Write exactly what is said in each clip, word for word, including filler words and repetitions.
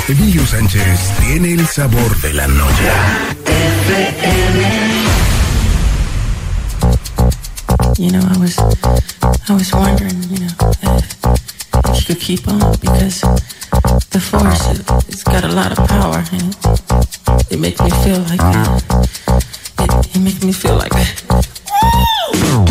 Emilio Sánchez tiene el sabor de la noche. You know, I was, I was wondering, you know, if, if you could keep on, because the force, it, it's got a lot of power, and it, it makes me feel like, it, it makes me feel like, woo!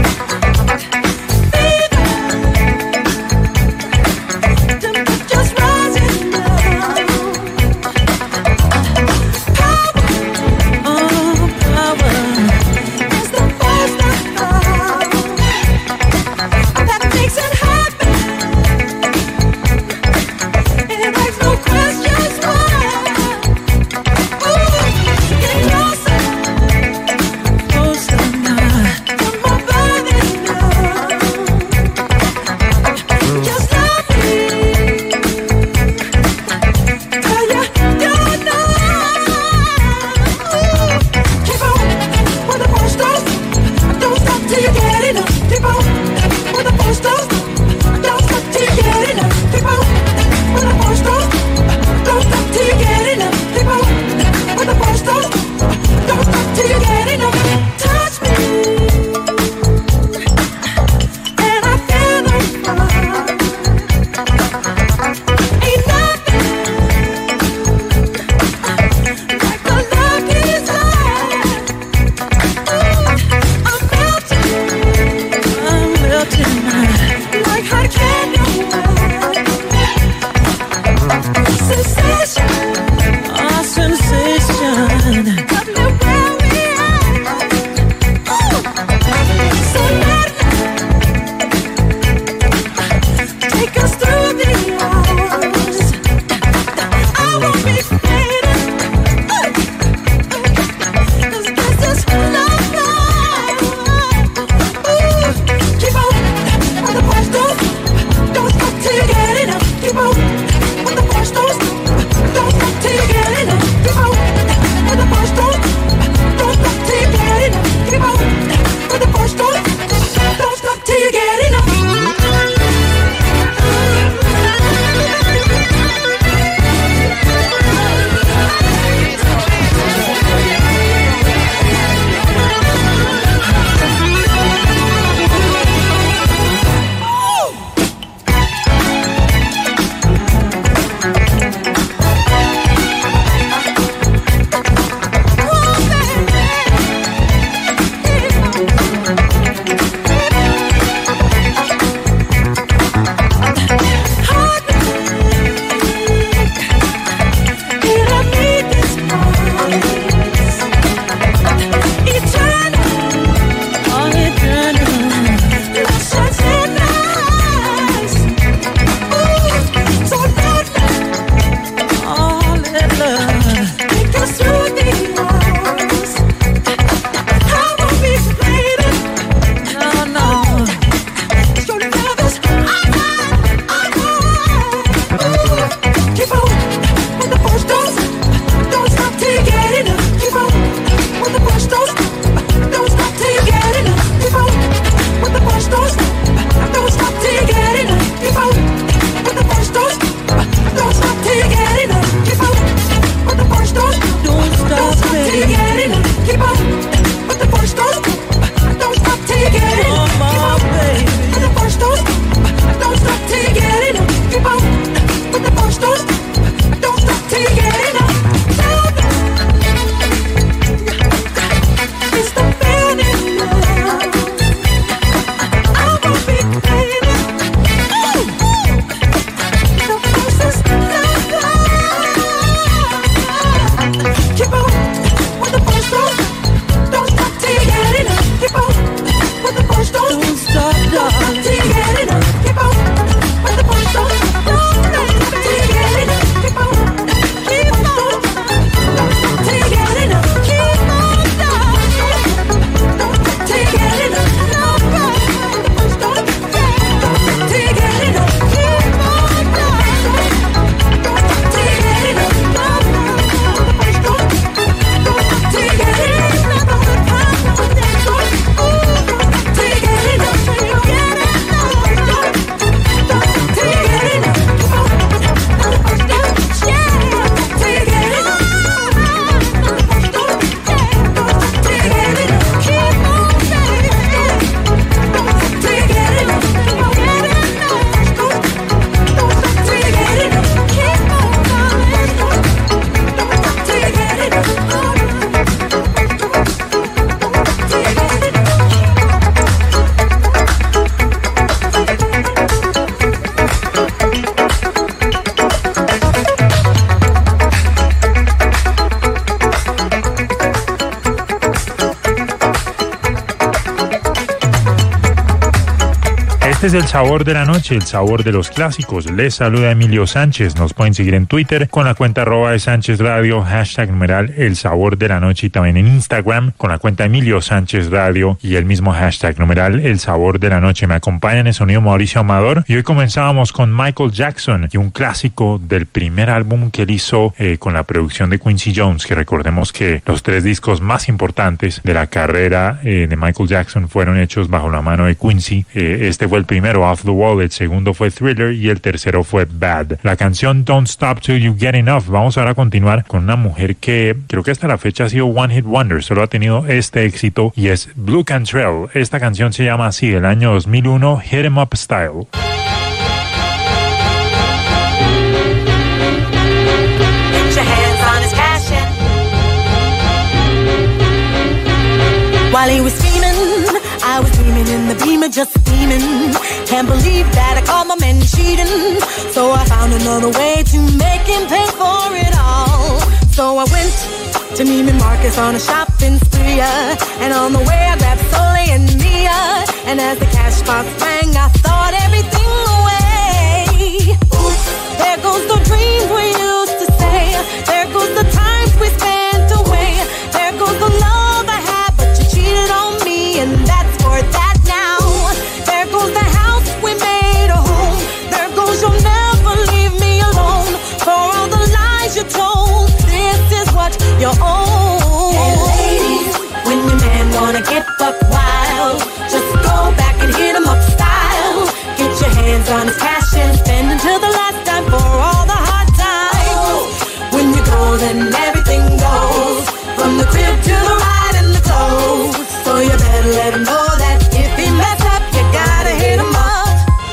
Just right. Este es el sabor de la noche, el sabor de los clásicos. Les saluda Emilio Sánchez. Nos pueden seguir en Twitter con la cuenta arroba de Sánchez Radio, hashtag numeral el sabor de la noche, y también en Instagram con la cuenta Emilio Sánchez Radio y el mismo hashtag numeral el sabor de la noche. Me acompaña en el sonido Mauricio Amador y hoy comenzábamos con Michael Jackson y un clásico del primer álbum que él hizo eh, con la producción de Quincy Jones, que recordemos que los tres discos más importantes de la carrera eh, de Michael Jackson fueron hechos bajo la mano de Quincy. Eh, este fue el primero, Off the Wall, el segundo fue Thriller y el tercero fue Bad. La canción Don't Stop Till You Get Enough. Vamos ahora a continuar con una mujer que creo que hasta la fecha ha sido One Hit Wonder, solo ha tenido este éxito y es Blue Cantrell. Esta canción se llama así, del año dos mil uno, Hit 'Em Up Style. While he was steaming, I was dreaming in the Beamer, just steaming. Can't believe that I caught my man cheating. So I found another way to make him pay for it all. So I went to Neiman Marcus on a shopping spree, uh, and on the way I grabbed Soleil and Mia. And as the cash box rang, I thought everything away. Oops, there goes the dreams we used to say. There goes the times we spent away. There goes the love I had, but you cheated on me, and that's for that now. There goes the house we made a home. There goes you'll never leave me alone. For all the lies you told, this is what you own. Hey ladies, when your man wanna get buck wild, just go back and hit him up style. Get your hands on his cash and spend until the last time for all the hard times. When you go, then everything goes, from the crib to the ride and the clothes. So you better let him know that if he mess up, you gotta hit him up.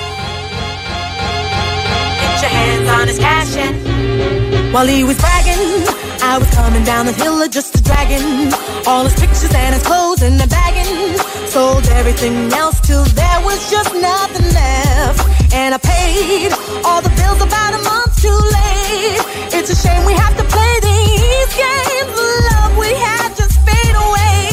Get your hands on his cash and while he was bragging, I was coming down the hill just a dragging all his pictures and his clothes in the bagging. Sold everything else till there was just nothing left. And I paid all the bills about a month too late. It's a shame we have to play these games. The love we had just fade away,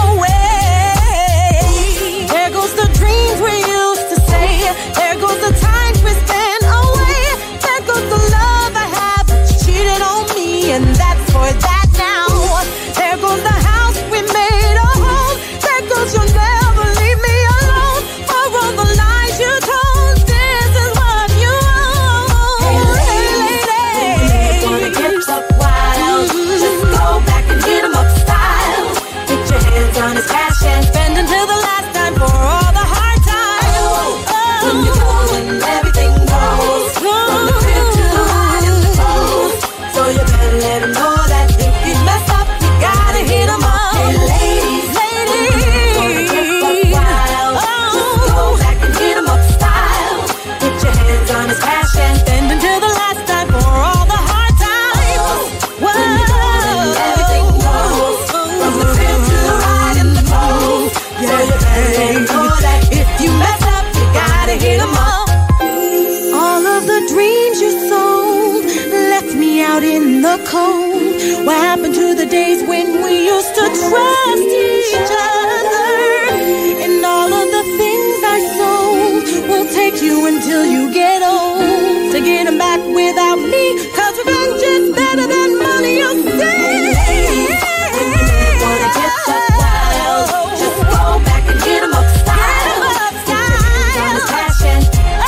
away. There goes the dreams we used to say. There goes the times we spent away. There goes the love I had, but you cheated on me, and that's for that now. There goes the house we made a home. There goes you'll never leave me alone. For all the lies you told, this is what you own. Hey ladies, when you wanna get buck wild, mm-hmm. just go back and hit 'em up style. Get your hands on his cash and spend until the last time for all the hard times. Oh, oh. When you go, then everything goes, from the crib to the ride and the clothes. So you better let him know that if you mess up, you gotta hit him up. Hey ladies, ladies, wanna get buck wild, oh. just go back and hit him up style. Get your hands on his cash and spend until the last time for all the hard times. Whoa. When you go, then everything goes, from the crib to the ride and the clothes. Yeah, so you better let him know that if you mess up, you gotta hit him up. All of the dreams you sold left me out in the cold. What happened to the days when we used to trust each other? And all of the things I sold will take you until you get old to get them back without me, 'cause revenge is better than money, you say. When you wanna get buck wild, just go back and hit 'em up style. Get your hands on his cash and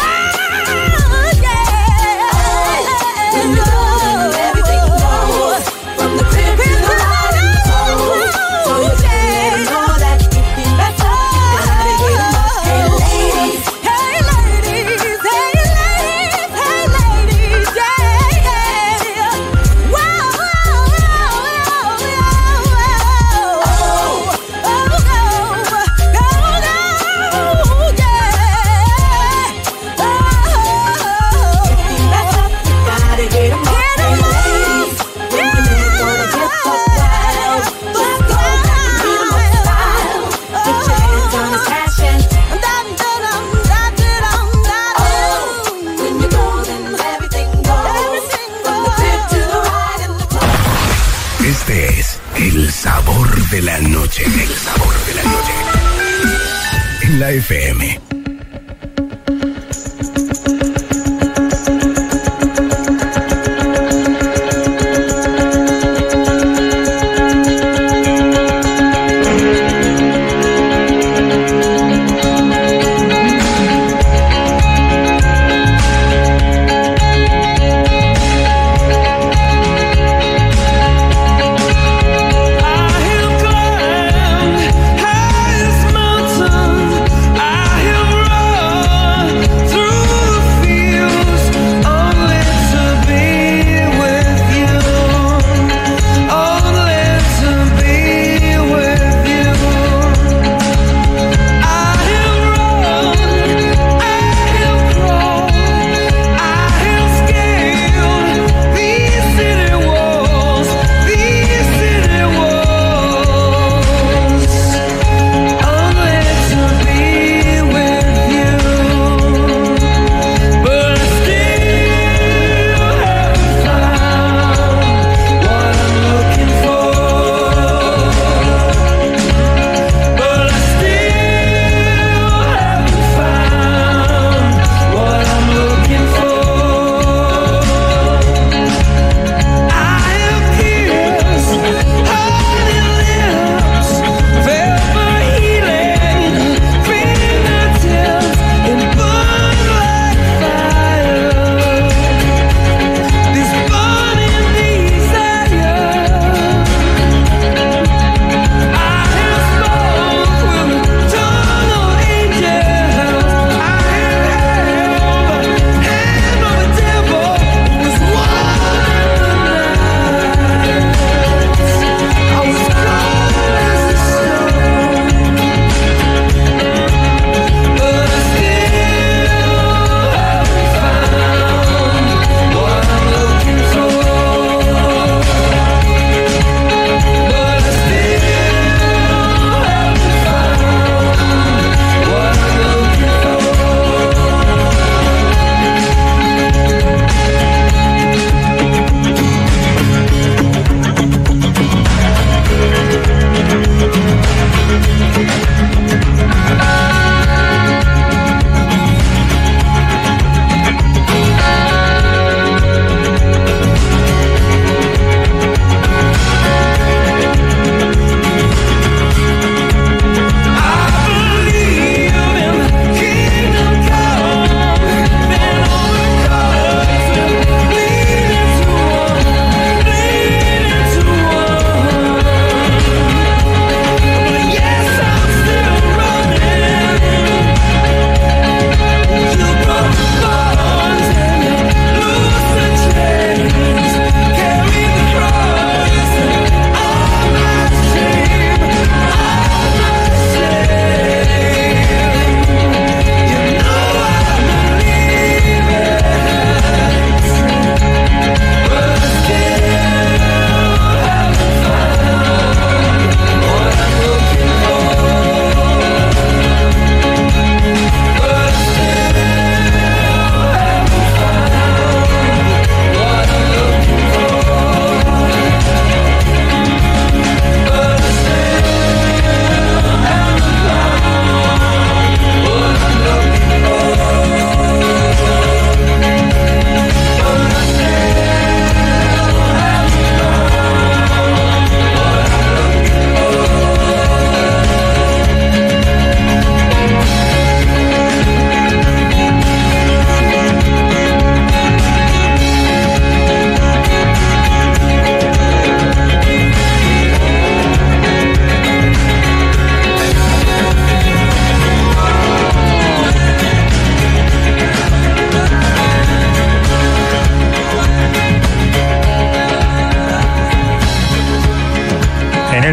oh, yeah. When you go, then everything goes, from the crib to the ride and the clothes. So you better let him know that if he mess up, you gotta hit him up. Hey ladies, hey ladies, hey ladies, hey ladies, yeah, yeah. Whoa, whoa, whoa, whoa, whoa. Oh, oh, go, go, go, yeah. Oh, if he mess up, you gotta hit him up. Hey ladies, when your man wanna get buck wild, just go back and hit 'em up style. Get your hands on his cash and oh, when you go, then everything goes, from the crib to the ride and the clothes. Este es el sabor de la noche. El sabor de la noche. En la F M.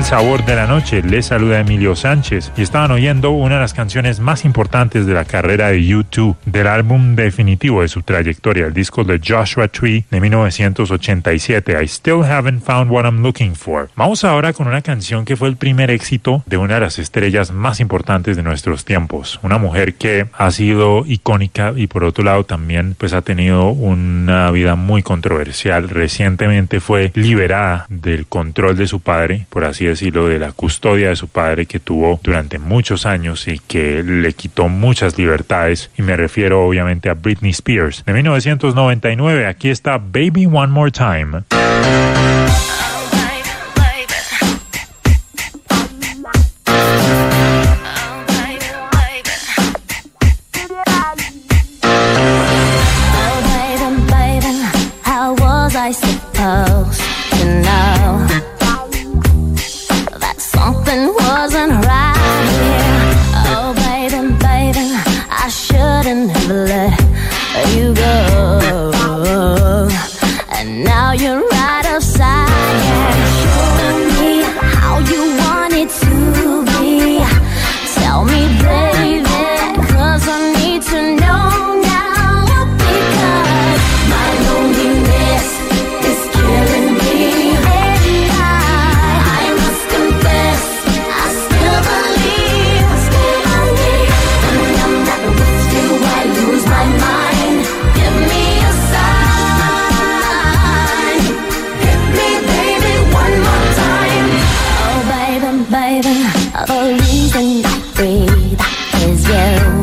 El sabor de la noche, les saluda Emilio Sánchez y estaban oyendo una de las canciones más importantes de la carrera de U dos, del álbum definitivo de su trayectoria, el disco de Joshua Tree de mil novecientos ochenta y siete, I Still Haven't Found What I'm Looking For. Vamos ahora con una canción que fue el primer éxito de una de las estrellas más importantes de nuestros tiempos, una mujer que ha sido icónica y por otro lado también pues ha tenido una vida muy controversial. Recientemente fue liberada del control de su padre, por así decirlo, de la custodia de su padre que tuvo durante muchos años y que le quitó muchas libertades, y me refiero obviamente a Britney Spears. De mil novecientos noventa y nueve, aquí está Baby One More Time. I suppose to know that something wasn't right here. Oh, baby, baby, I shouldn't have let you go. And now you're right upside down. Show me how you want it to be. Tell me, baby, 'cause I need to know now. Because my loneliness is killing me, and I, I must confess, I still believe, still believe. When I'm not with you, I lose my mind. Give me a sign, hit me, baby, one more time. Oh, baby, baby, the reason I breathe is you.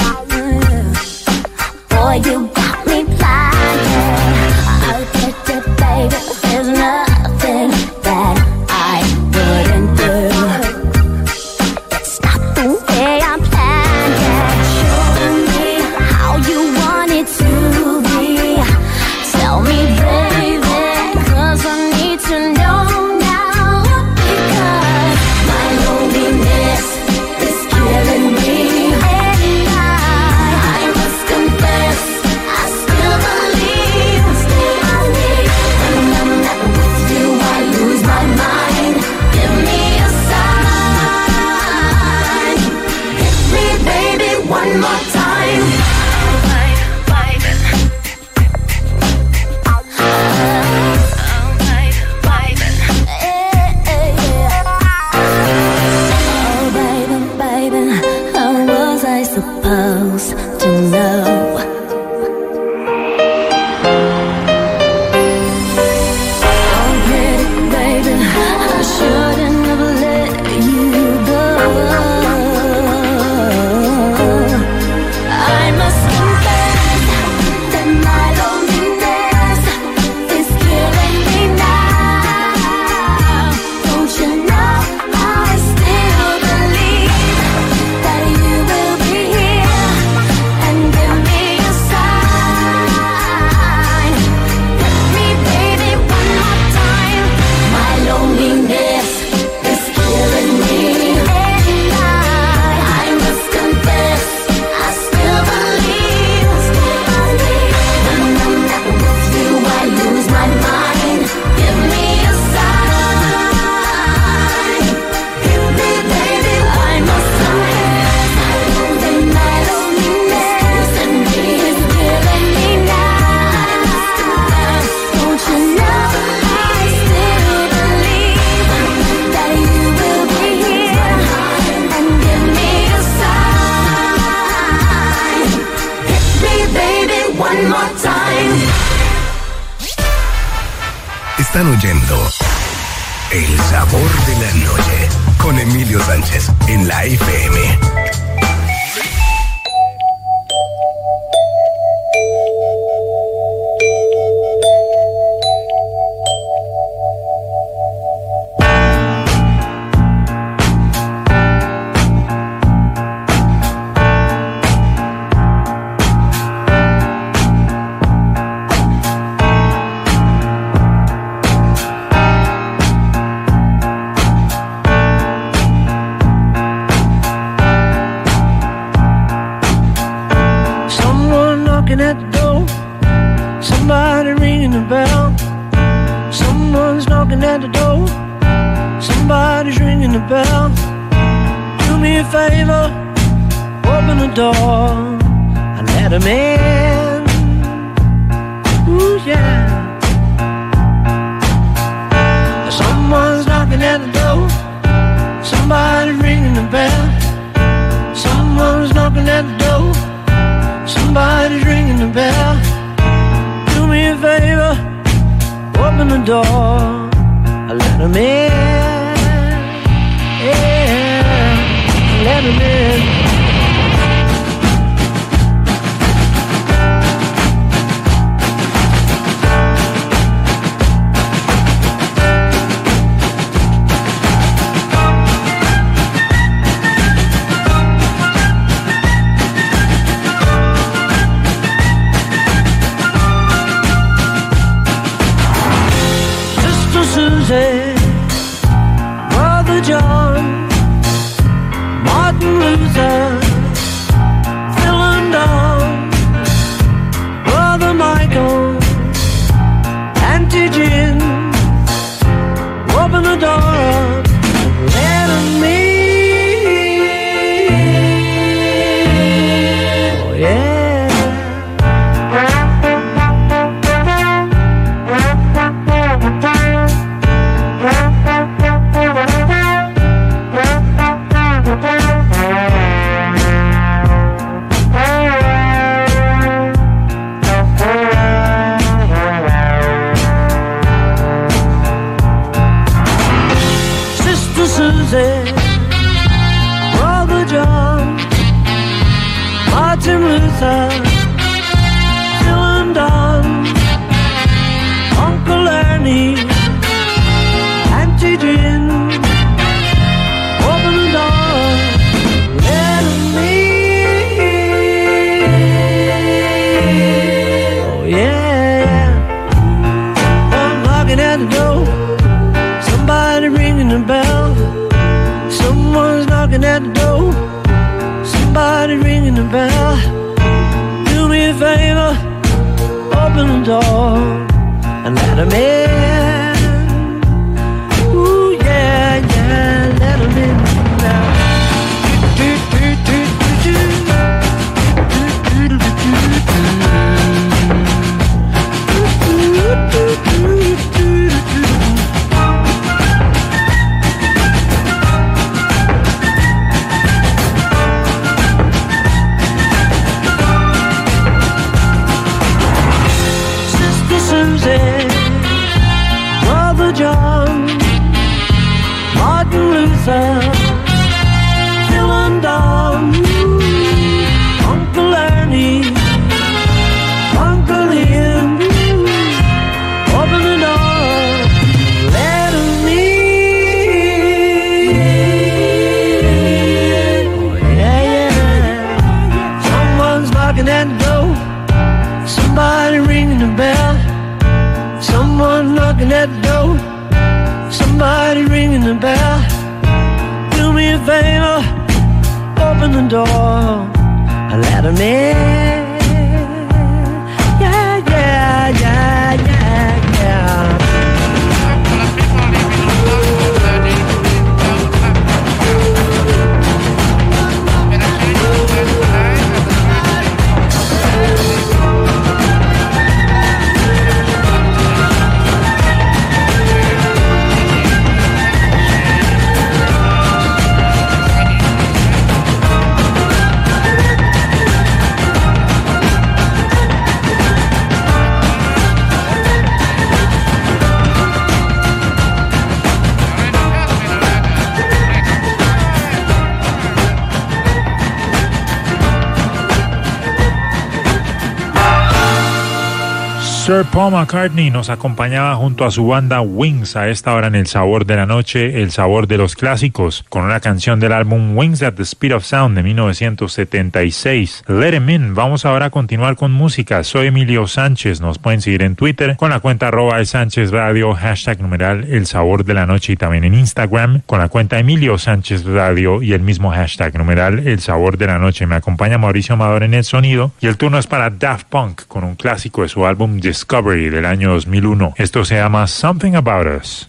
Boy, you got me blinded. I'll get it, baby. There's nothing that I wouldn't do. It's not the way I planned it. Show me how you want it to be. Tell me, baby, 'cause I need to know now. Because my loneliness is killing me, and I, I must confess, I still believe, still believe. When I'm not with you, I lose my mind. Give me a sign, hit me, baby, one more time. Oh, baby, baby, how was I supposed to know? Oh, pretty baby, I shouldn't have let you go. I must confess that my loneliness is killing me now. Don't you know I still believe that you will be here and give me a sign. Hit me, baby, one more time. My loneliness is killing me, and I, I must confess, I still believe, still believe. When I'm not with you, I lose my mind. Give me a sign, hit me, baby, I must confess. That my loneliness and me is killing me now. Don't you know I still believe that you will be here and give me a sign. Hit me, baby, one more time. Están oyendo El Sabor de la Noche con Emilio Sánchez en la F M. favor, open the door and let him in. Ooh, yeah. Someone's knocking at the door, somebody's ringing the bell. Someone's knocking at the door, somebody's ringing the bell. Do me a favor, open the door and let him in. Yeah, let him in. Brother John, Martin Luther, Phil and Don, Brother Michael, Auntie Jim, open the door up, let him in. Oh yeah. Brother John, Martin Luther, Phil and Don, Uncle Ernie, Auntie Jim, open the door, let him in. Oh yeah, I'm knocking at the door, somebody ringing the bell. Someone's knocking at the door, somebody ringing the bell. Do me a favor, open the door and let him in. Ooh yeah, yeah, let him in now. Do, do, do, do, do, do, do, do, do, do, do, do, do. Brother John, Martin Luther, Phil and Don, Uncle Ernie, Uncle Ian, open the door, let him in. Oh yeah, yeah. Someone's knocking at the door, somebody ringing the bell. Someone knocking at the door, somebody ringing the bell. Do me a favor, open the door and let him in. Yeah, yeah, yeah, yeah, yeah. Sir Paul McCartney nos acompañaba junto a su banda Wings a esta hora en El Sabor de la Noche, el sabor de los clásicos, con una canción del álbum Wings at the Speed of Sound de mil novecientos setenta y seis, Let 'Em In. Vamos ahora a continuar con música. Soy Emilio Sánchez, nos pueden seguir en Twitter con la cuenta arroba de Sánchez Radio, hashtag numeral El Sabor de la Noche, y también en Instagram con la cuenta Emilio Sánchez Radio y el mismo hashtag numeral El Sabor de la Noche. Me acompaña Mauricio Amador en el sonido y el turno es para Daft Punk con un clásico de su álbum Discovery del año dos mil uno. Esto se llama Something About Us.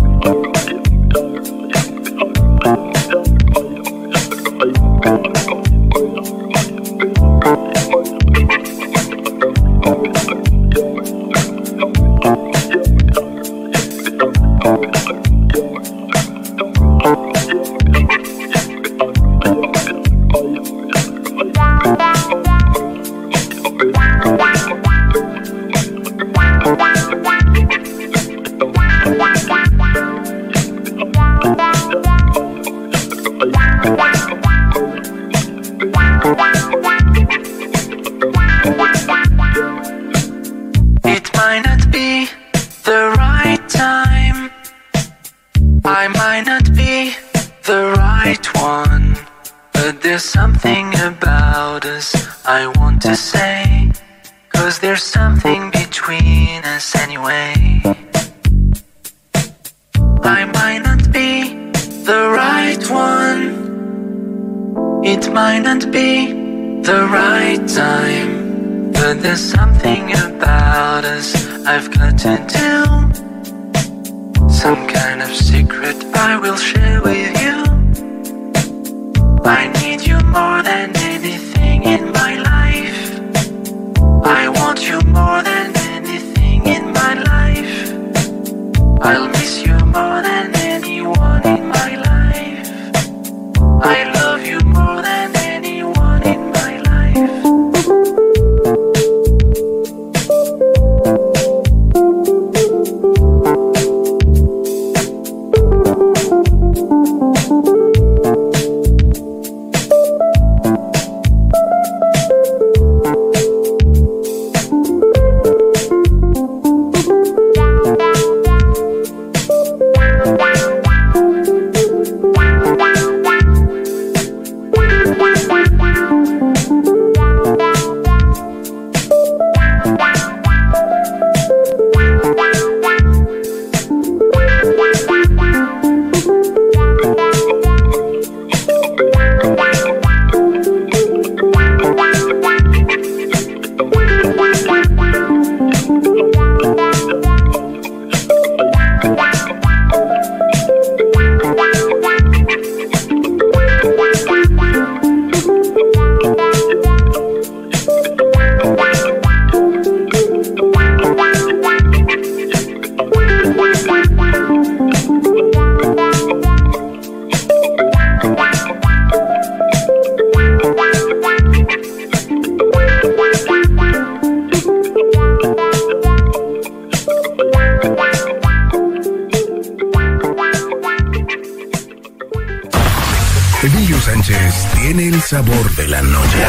Emilio Sánchez tiene el sabor de la noche.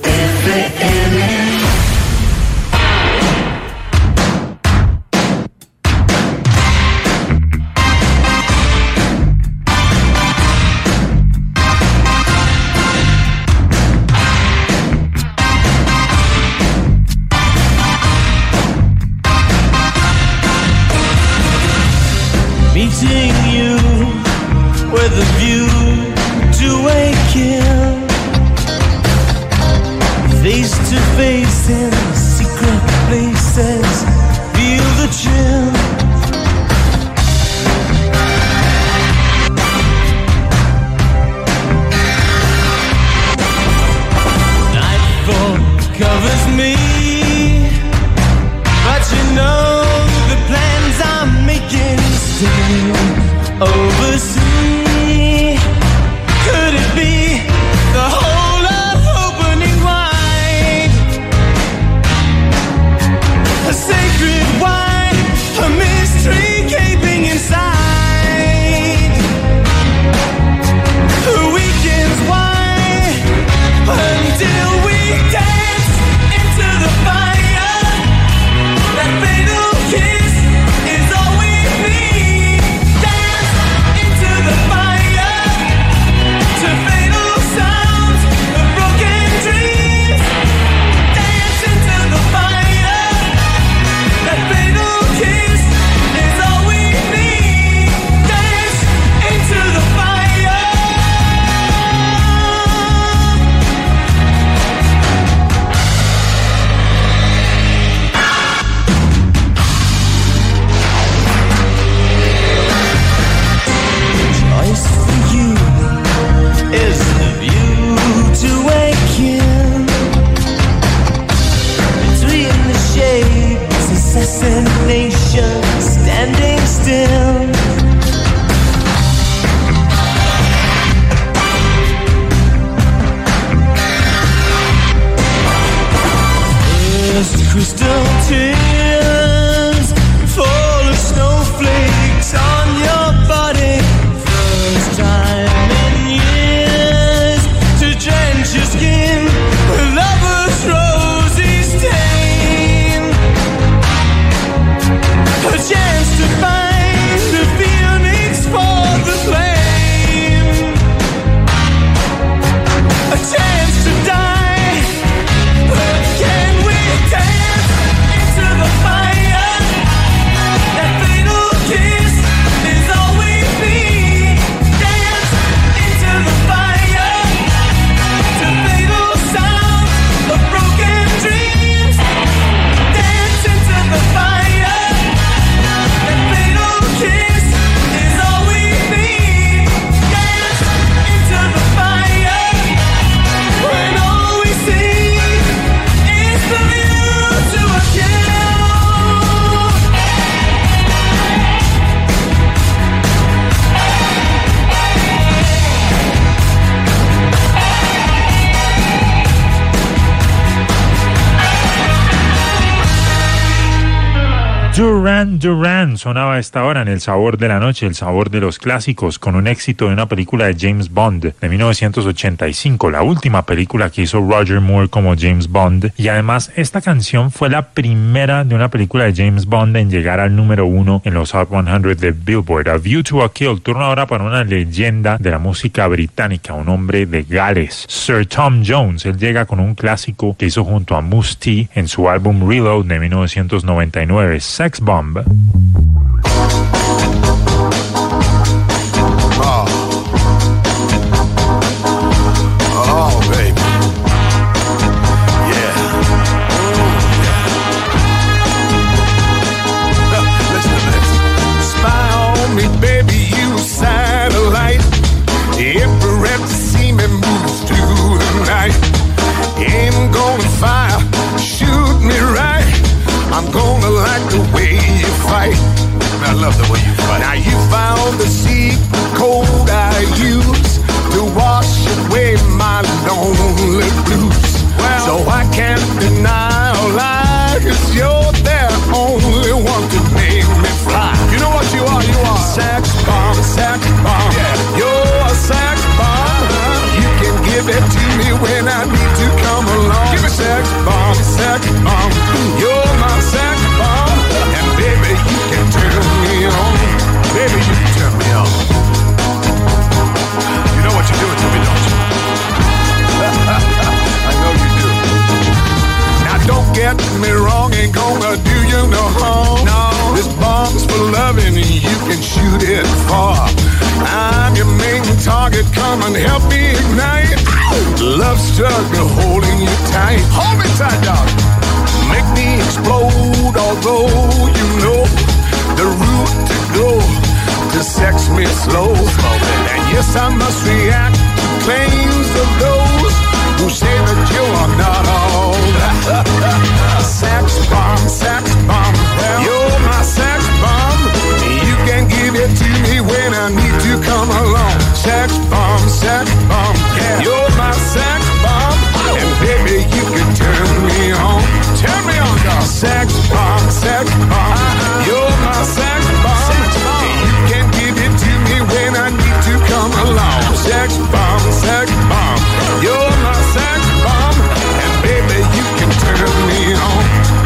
F M. Meeting you with a view to a kill, face to face in secret places, feel the chill. Nightfall covers me, but you know the plans I'm making still oversee. Could it be the whole of opening wide? A sacred wine, a mystery gaping inside. The weekend's wine until we dance into the fire. That fatal kiss is all we need. Dance into the fire. Duran Duran sonaba a esta hora en El Sabor de la Noche, el sabor de los clásicos, con un éxito de una película de James Bond de mil novecientos ochenta y cinco, la última película que hizo Roger Moore como James Bond, y además esta canción fue la primera de una película de James Bond en llegar al número uno en los Hot cien de Billboard. A View to a Kill, turno ahora para una leyenda de la música británica, un hombre de Gales, Sir Tom Jones. Él llega con un clásico que hizo junto a Mousse T en su álbum Reload de mil novecientos noventa y nueve, Sex Bomb. Oh. Oh, baby. Yeah. Yeah. Listen to this. Spy on me, baby, you satellite. Infrared to see me move through the night. Aim gonna fire, shoot me right. I'm gonna like the way you fight. I love the way you fight. Now you found the secret code I use to wash away my lonely blues. Well, so I can't deny or lie, 'cause you're the only one to make me fly. You know what you are? You are sex bomb, sex bomb. Yeah. You're a sex bomb. You can give it to me when I need to come along. Give me sex bomb, sex bomb. You're my sex bomb. And baby, you can turn me on. Baby, you can turn me on. You know what you're doing to me, don't you? I know you do. Now don't get me wrong, ain't gonna do you no harm. No, this bomb's for loving and you can shoot it far. I'm your main target, come and help me ignite. Love struggle holding you tight. Hold me tight, dog. Make me explode, although you know the route to go to sex me slow. And yes, I must react to claims of those who say that you are not all. Sex bomb, sex bomb, you're my sex bomb. You can give it to me when I need to come along. Sex bomb, sex bomb, yeah. You're my sex bomb. And baby, you can turn me on. Turn me on, dog. Sex bomb, sex bomb. You're my sex bomb. And you can give it to me when I need to come along. Sex bomb, sex bomb. You're my sex bomb. And baby, you can turn me on.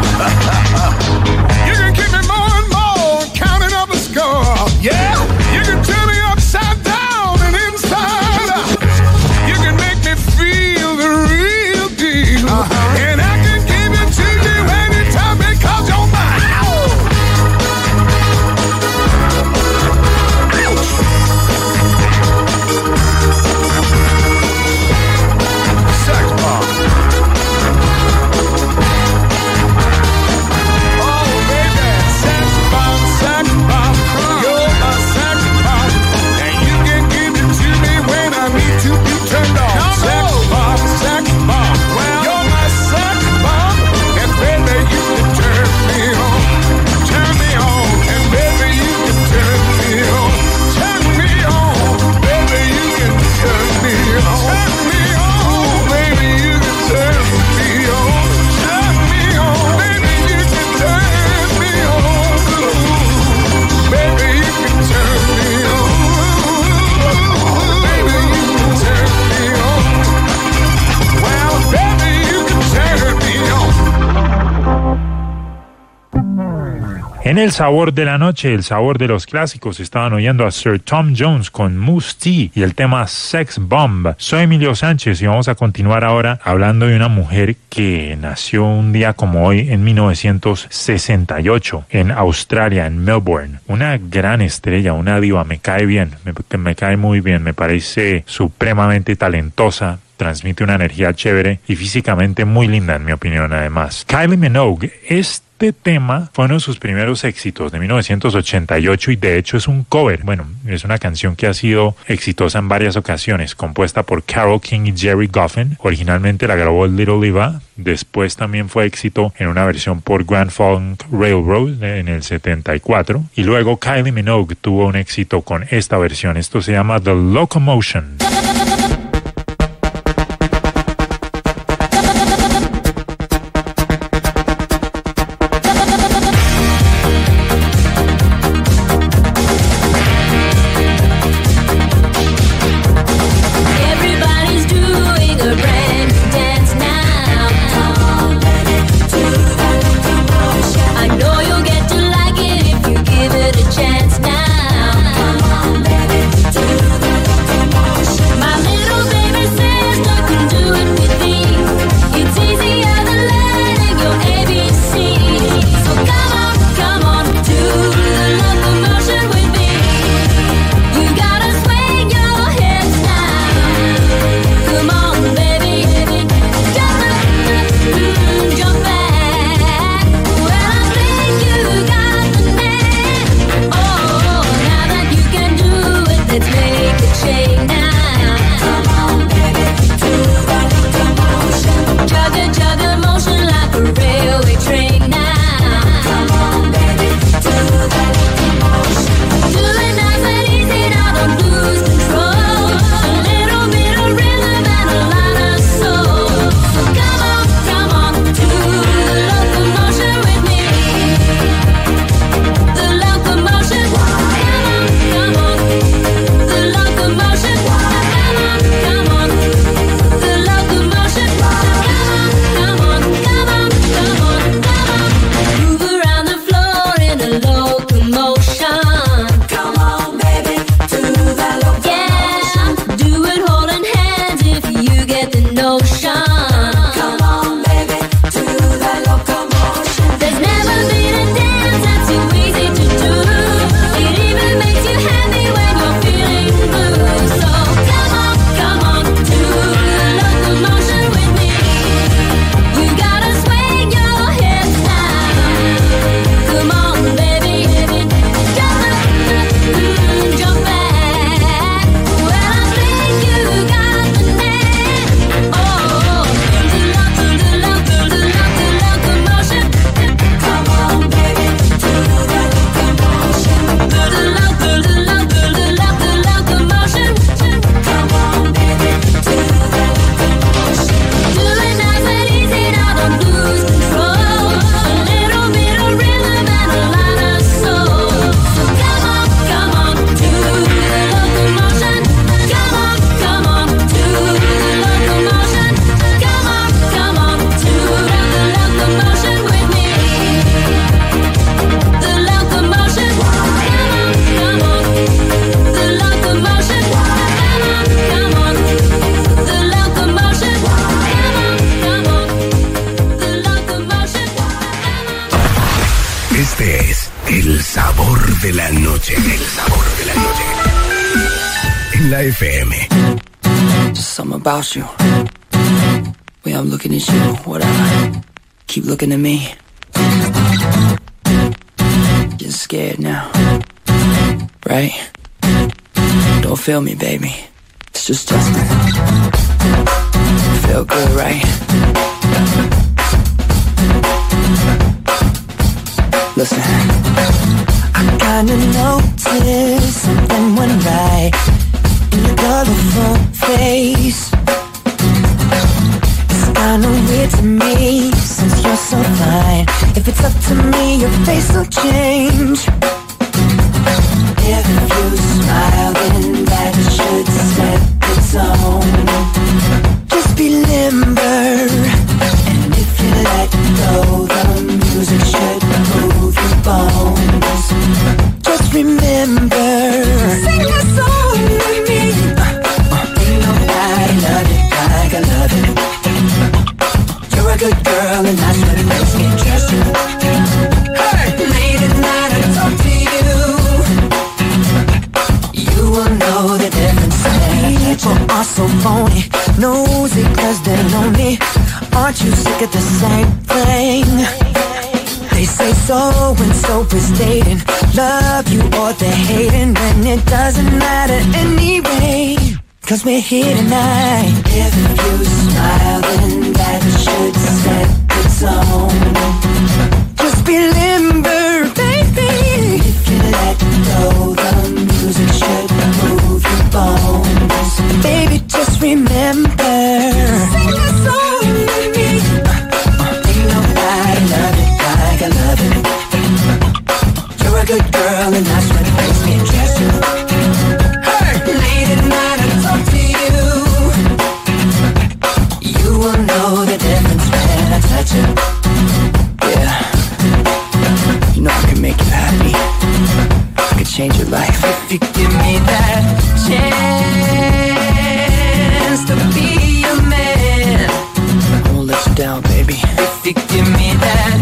You can keep me more and more, counting up a score. Yeah, you can turn me upside down and inside out. You can make me feel the real deal. Uh-huh. And I can give it to you anytime because you're mine. Sex bomb. Oh, baby, sex bomb, sex bomb. You're my sex bomb. And you can give it to me when I need to be turned on. No, sex no. bomb, sex bomb. Well, you're my sex bomb. And baby, you can turn me on. Turn me on. And baby, you can turn me on. Turn me on. Baby, you can turn me on. Turn me on. Baby, you can turn me on. Turn me on. Baby, you can turn me on. Baby, you can turn me on. Baby, you can turn me on. Well, baby, you can turn me on. En El Sabor de la Noche, el sabor de los clásicos, estaban oyendo a Sir Tom Jones con Mousse T y el tema Sex Bomb. Soy Emilio Sánchez y vamos a continuar ahora hablando de una mujer que nació un día como hoy en mil novecientos sesenta y ocho en Australia, en Melbourne. Una gran estrella, una diva, me cae bien, me, me cae muy bien, me parece supremamente talentosa. Transmite una energía chévere y físicamente muy linda, en mi opinión, además. Kylie Minogue, este tema fue uno de sus primeros éxitos de mil novecientos ochenta y ocho y de hecho es un cover. Bueno, es una canción que ha sido exitosa en varias ocasiones, compuesta por Carole King y Jerry Goffin. Originalmente la grabó Little Eva, después también fue éxito en una versión por Grand Funk Railroad en el setenta y cuatro. Y luego Kylie Minogue tuvo un éxito con esta versión. Esto se llama The Locomotion. la F M. Just something about you. Way I'm looking at you, whatever. Keep looking at me. Getting scared now, right? Don't feel me, baby. It's just Justin. Feel good, right? Listen. I kinda noticed something went right in your colorful face. It's kinda weird to me since you're so fine. If it's up to me, your face will change. If you smile, then that should set the tone. Just be limber, and if you let go, the music should move your bones. Just remember, sing that song with me. Ain't nobody love it like I love it. You're a good girl, and that's what makes me trust you. Hey, late at night I talk to you. You will know the difference. People are so phony, nosy cause they're lonely. Aren't you sick of the same thing? They say so and so is dating, love you or they're hating, and it doesn't matter anyway, cause we're here tonight. If you smile, then that should set the tone. Just be limber, baby. If you let go, the music should move your bones. Baby, just remember, sing that song with me. Ain't nobody love it like I love it. You're a good girl, and that's what makes me trust you. Hey, late at night I talk to you. You will know the difference when I touch you. Yeah, you know I can make you happy. I can change your life if you give me that chance to be your man. I won't let you down, baby. If you give me that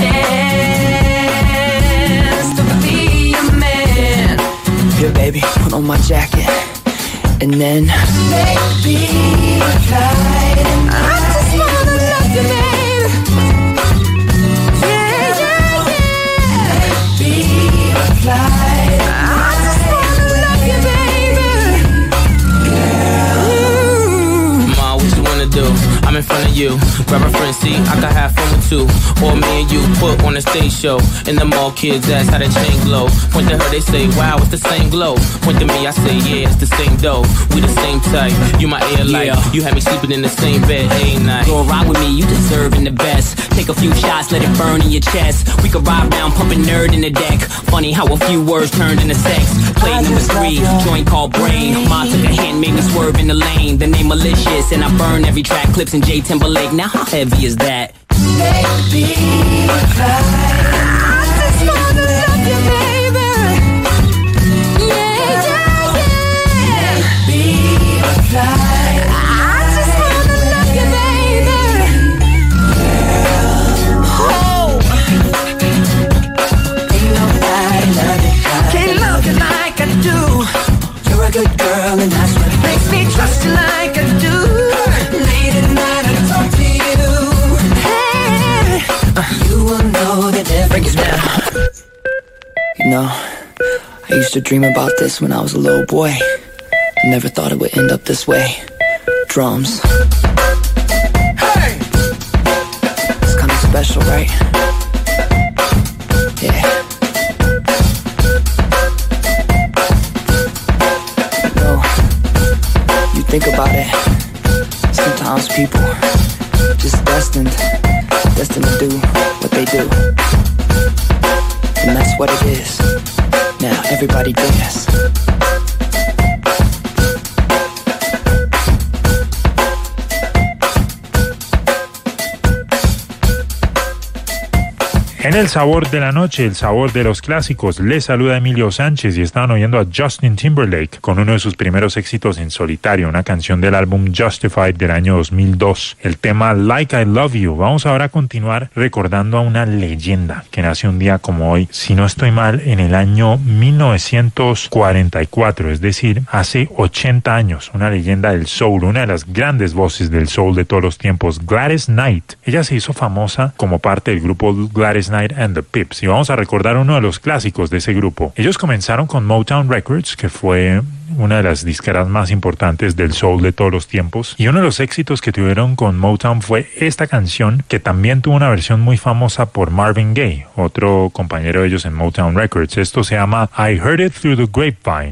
chance to be your man. Here, baby, put on my jacket, and then baby, fly. I just wanna love you, baby. Yeah, yeah, yeah. Baby, fly. I just wanna love you, baby. Girl. Ma, what you wanna do? I'm in front of you. Grab a friend, see, I can have fun with two. Or me and you put on a stage show. In the mall, kids ask how the chain glow. Point to her, they say, wow, it's the same glow. Point to me, I say, yeah, it's the same dough. We the same type, you my air light. Yeah. You had me sleeping in the same bed every night. Go ride with me, you deserving the best. Take a few shots, let it burn in your chest. We could ride round, pumping nerd in the deck. Funny how a few words turned into sex. Play number three, joint called Brain. Ma took a hint, made me swerve in the lane. The name malicious, and I burn every track. Clips in J Timberlake, now how heavy is that? Baby, fly. I just wanna love you, baby. Yeah, yeah, yeah. Baby, fly. I just wanna love you, baby. Girl, oh. Ain't nobody love you like Can't love you like I do. You're a good girl, and that's what makes me trust you like I do. Late at night I talk to you. You will know the difference now. You know, I used to dream about this when I was a little boy. I never thought it would end up this way. Drums. Hey! It's kind of special, right? Yeah. You know, you think about it. Sometimes people just destined destined to do what they do. And that's what it is. Now everybody dance. En el sabor de la noche, el sabor de los clásicos, les saluda Emilio Sánchez y estaban oyendo a Justin Timberlake con uno de sus primeros éxitos en solitario, una canción del álbum Justified del año dos mil dos, el tema Like I Love You. Vamos ahora a continuar recordando a una leyenda que nació un día como hoy, si no estoy mal, en el año mil novecientos cuarenta y cuatro, es decir, hace ochenta años, una leyenda del soul, una de las grandes voces del soul de todos los tiempos, Gladys Knight. Ella se hizo famosa como parte del grupo Gladys Knight and the Pips, y vamos a recordar uno de los clásicos de ese grupo. Ellos comenzaron con Motown Records, que fue una de las disqueras más importantes del soul de todos los tiempos, y uno de los éxitos que tuvieron con Motown fue esta canción, que también tuvo una versión muy famosa por Marvin Gaye, otro compañero de ellos en Motown Records. Esto se llama I Heard It Through the Grapevine.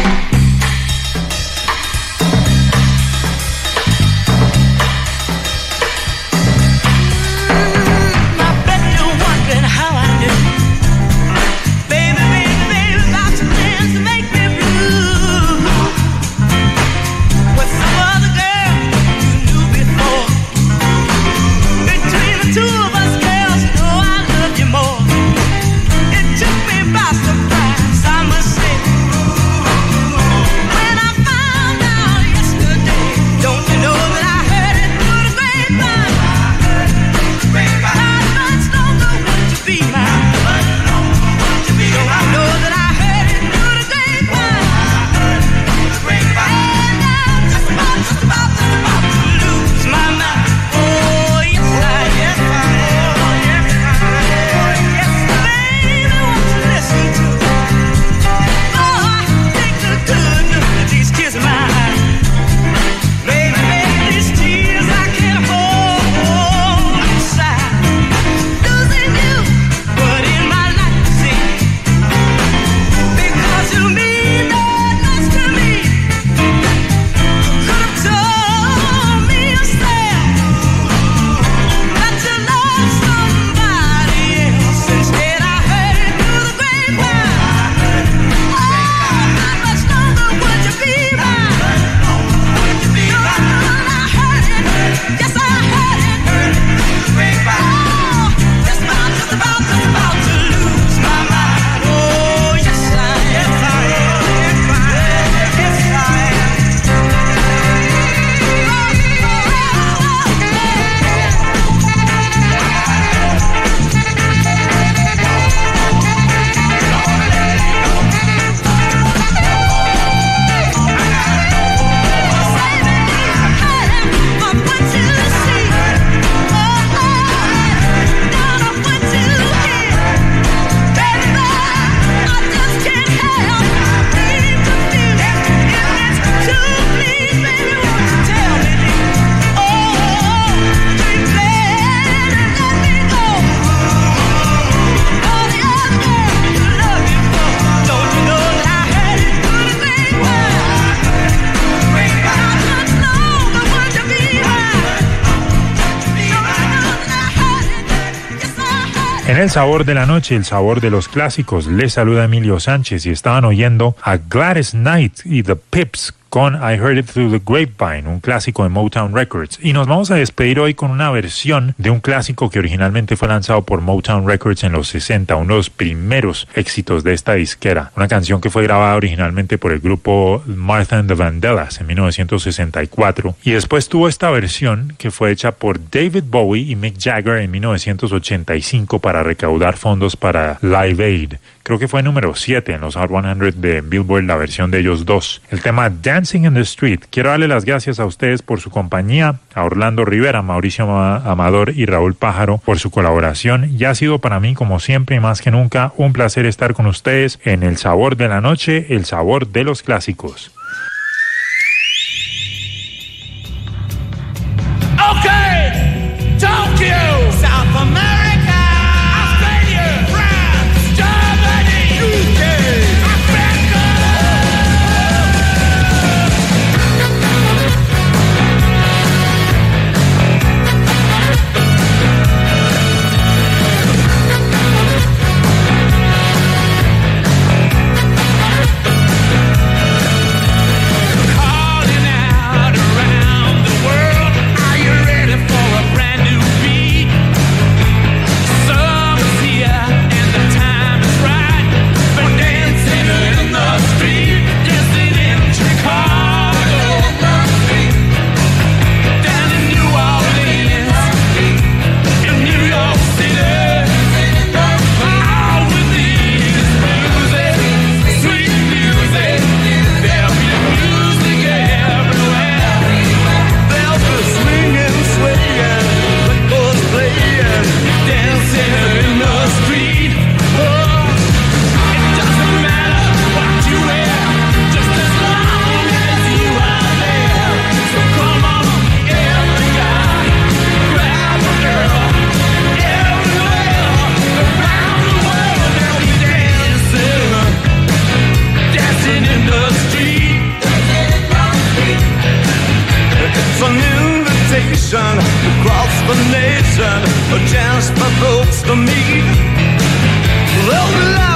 En el sabor de la noche, el sabor de los clásicos, les saluda Emilio Sánchez y estaban oyendo a Gladys Knight y The Pips con I Heard It Through the Grapevine, un clásico de Motown Records. Y nos vamos a despedir hoy con una versión de un clásico que originalmente fue lanzado por Motown Records en los sesenta, uno de los primeros éxitos de esta disquera. Una canción que fue grabada originalmente por el grupo Martha and the Vandellas en mil novecientos sesenta y cuatro. Y después tuvo esta versión que fue hecha por David Bowie y Mick Jagger en mil novecientos ochenta y cinco para recaudar fondos para Live Aid. Creo que fue número siete en los Hot cien de Billboard, la versión de ellos dos. El tema Dancing in the Street. Quiero darle las gracias a ustedes por su compañía, a Orlando Rivera, Mauricio Amador y Raúl Pájaro por su colaboración. Ya ha sido para mí, como siempre y más que nunca, un placer estar con ustedes en El Sabor de la Noche, el sabor de los clásicos. Okay, Tokyo, South America. vacation across the nation, a chance for folks to meet. Well,